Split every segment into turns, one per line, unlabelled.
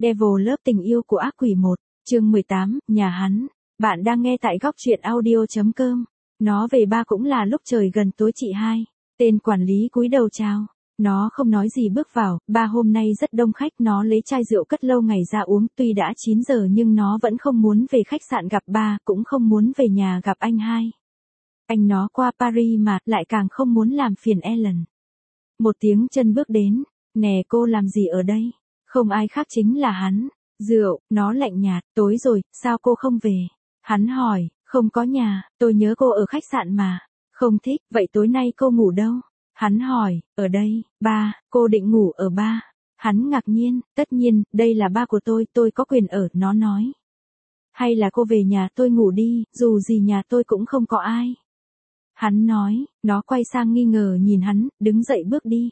Devil Love tình yêu của ác quỷ 1, chương 18, nhà hắn. Bạn đang nghe tại góc truyện audio.com. Nó về ba cũng là lúc trời gần tối chị hai. Tên quản lý cúi đầu chào. Nó không nói gì bước vào, ba hôm nay rất đông khách, nó lấy chai rượu cất lâu ngày ra uống, tuy đã 9 giờ nhưng nó vẫn không muốn về khách sạn gặp ba, cũng không muốn về nhà gặp anh hai. Anh nó qua Paris mà, lại càng không muốn làm phiền Ellen. Một tiếng chân bước đến, nè cô làm gì ở đây? Không ai khác chính là hắn. Rượu, nó lạnh nhạt, tối rồi, sao cô không về? Hắn hỏi, không có nhà, tôi nhớ cô ở khách sạn mà. Không thích, vậy tối nay cô ngủ đâu? Hắn hỏi, ở đây, ba, cô định ngủ ở ba. Hắn ngạc nhiên, tất nhiên, đây là ba của tôi có quyền ở, nó nói. Hay là cô về nhà tôi ngủ đi, dù gì nhà tôi cũng không có ai. Hắn nói, nó quay sang nghi ngờ nhìn hắn, đứng dậy bước đi.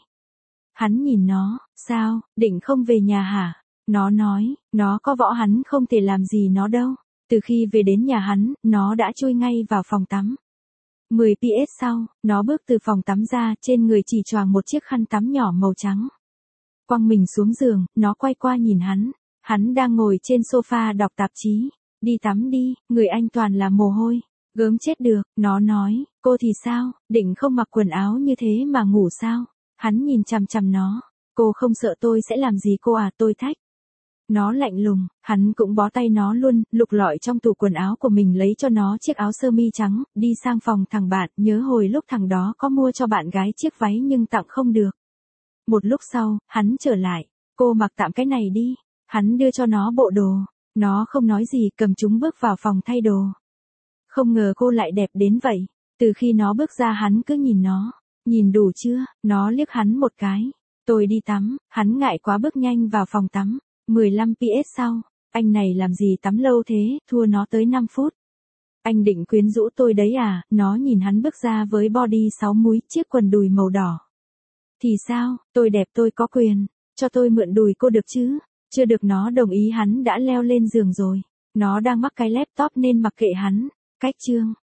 Hắn nhìn nó, sao, định không về nhà hả? Nó nói, nó có võ hắn không thể làm gì nó đâu. Từ khi về đến nhà hắn, nó đã chui ngay vào phòng tắm. 10 PS sau, nó bước từ phòng tắm ra, trên người chỉ choàng một chiếc khăn tắm nhỏ màu trắng. Quăng mình xuống giường, nó quay qua nhìn hắn. Hắn đang ngồi trên sofa đọc tạp chí. Đi tắm đi, người anh toàn là mồ hôi. Gớm chết được, nó nói, cô thì sao, định không mặc quần áo như thế mà ngủ sao? Hắn nhìn chằm chằm nó, cô không sợ tôi sẽ làm gì cô à, tôi thách. Nó lạnh lùng, hắn cũng bó tay nó luôn, lục lọi trong tủ quần áo của mình lấy cho nó chiếc áo sơ mi trắng, đi sang phòng thằng bạn, nhớ hồi lúc thằng đó có mua cho bạn gái chiếc váy nhưng tặng không được. Một lúc sau, hắn trở lại, cô mặc tạm cái này đi, hắn đưa cho nó bộ đồ, nó không nói gì cầm chúng bước vào phòng thay đồ. Không ngờ cô lại đẹp đến vậy, từ khi nó bước ra hắn cứ nhìn nó. Nhìn đủ chưa, nó liếc hắn một cái. Tôi đi tắm, hắn ngại quá bước nhanh vào phòng tắm. 15 PS sau, anh này làm gì tắm lâu thế, thua nó tới 5 phút. Anh định quyến rũ tôi đấy à, nó nhìn hắn bước ra với body 6 múi, chiếc quần đùi màu đỏ. Thì sao, tôi đẹp tôi có quyền, cho tôi mượn đùi cô được chứ, chưa được nó đồng ý hắn đã leo lên giường rồi. Nó đang mắc cái laptop nên mặc kệ hắn, cách chương.